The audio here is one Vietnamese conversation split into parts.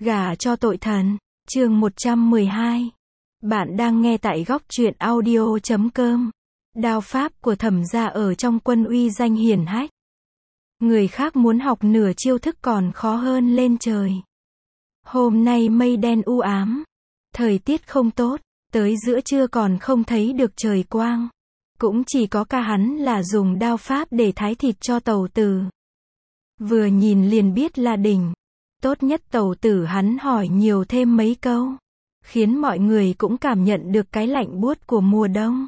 Gả cho tội thần. Chương 112. Bạn đang nghe tại góc truyện audio.com. Đao pháp của Thẩm gia ở trong quân uy danh hiển hách. Người khác muốn học nửa chiêu thức còn khó hơn lên trời. Hôm nay mây đen u ám. Thời tiết không tốt, tới giữa trưa còn không thấy được trời quang. Cũng chỉ có ca hắn là dùng đao pháp để thái thịt cho tẩu tử. Vừa nhìn liền biết là đỉnh. Tốt nhất tẩu tử hắn hỏi nhiều thêm mấy câu, khiến mọi người cũng cảm nhận được cái lạnh buốt của mùa đông.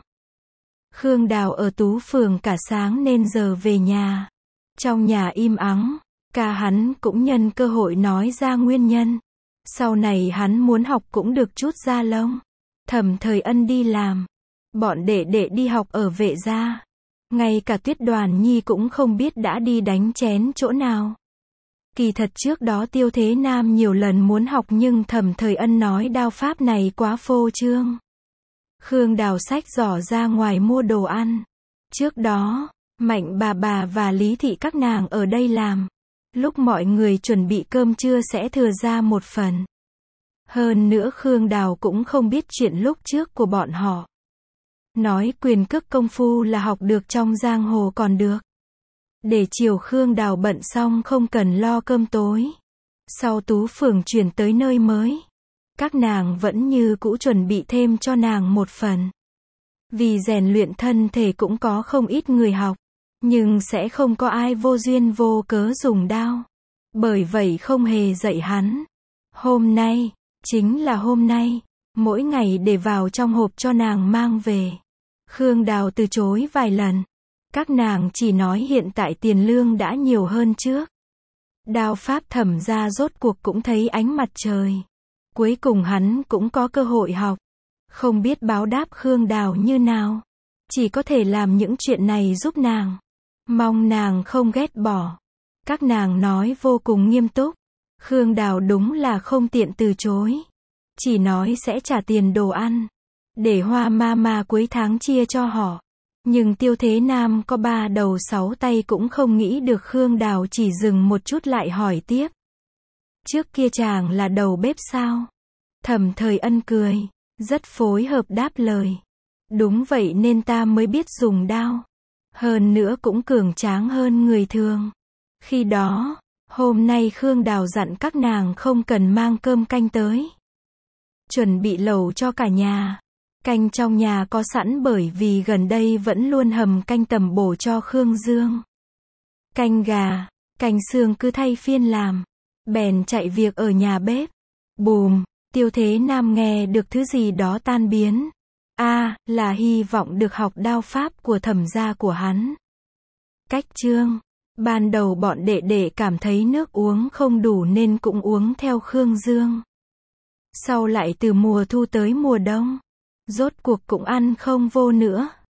Khương Đào ở Tú Phường cả sáng nên giờ về nhà. Trong nhà im ắng, ca hắn cũng nhân cơ hội nói ra nguyên nhân. Sau này hắn muốn học cũng được chút da lông. Thẩm Thời Ân đi làm, bọn đệ đệ đi học ở Vệ gia. Ngay cả Tuyết Đoàn Nhi cũng không biết đã đi đánh chén chỗ nào. Kỳ thật trước đó Tiêu Thế Nam nhiều lần muốn học nhưng Thẩm Thời Ân nói đao pháp này quá phô trương. Khương Đào xách giỏ ra ngoài mua đồ ăn. Trước đó, Mạnh bà và Lý Thị các nàng ở đây làm. Lúc mọi người chuẩn bị cơm trưa sẽ thừa ra một phần. Hơn nữa Khương Đào cũng không biết chuyện lúc trước của bọn họ. Nói quyền cước công phu là học được trong giang hồ còn được. Để chiều Khương Đào bận xong không cần lo cơm tối. Sau Tú Phường chuyển tới nơi mới, các nàng vẫn như cũ chuẩn bị thêm cho nàng một phần. Vì rèn luyện thân thể cũng có không ít người học, nhưng sẽ không có ai vô duyên vô cớ dùng đao. Bởi vậy không hề dạy hắn. Hôm nay, chính là hôm nay, mỗi ngày để vào trong hộp cho nàng mang về. Khương Đào từ chối vài lần. Các nàng chỉ nói hiện tại tiền lương đã nhiều hơn trước. Đao pháp Thẩm gia rốt cuộc cũng thấy ánh mặt trời. Cuối cùng hắn cũng có cơ hội học. Không biết báo đáp Khương Đào như nào. Chỉ có thể làm những chuyện này giúp nàng. Mong nàng không ghét bỏ. Các nàng nói vô cùng nghiêm túc. Khương Đào đúng là không tiện từ chối. Chỉ nói sẽ trả tiền đồ ăn. Để Hoa Mama cuối tháng chia cho họ. Nhưng Tiêu Thế Nam có 3 đầu 6 tay cũng không nghĩ được Khương Đào chỉ dừng một chút lại hỏi tiếp. Trước kia chàng là đầu bếp sao? Thẩm Thời Ân cười, rất phối hợp đáp lời. Đúng vậy nên ta mới biết dùng đao. Hơn nữa cũng cường tráng hơn người thường. Khi đó, hôm nay Khương Đào dặn các nàng không cần mang cơm canh tới. Chuẩn bị lẩu cho cả nhà. Canh trong nhà có sẵn bởi vì gần đây vẫn luôn hầm canh tầm bổ cho Khương Dương. Canh gà, canh xương cứ thay phiên làm. Bèn chạy việc ở nhà bếp. Bùm, Tiêu Thế Nam nghe được thứ gì đó tan biến. Là hy vọng được học đao pháp của Thẩm gia của hắn. Cách chương. Ban đầu bọn đệ đệ cảm thấy nước uống không đủ nên cũng uống theo Khương Dương. Sau lại từ mùa thu tới mùa đông. Rốt cuộc cũng ăn không vô nữa.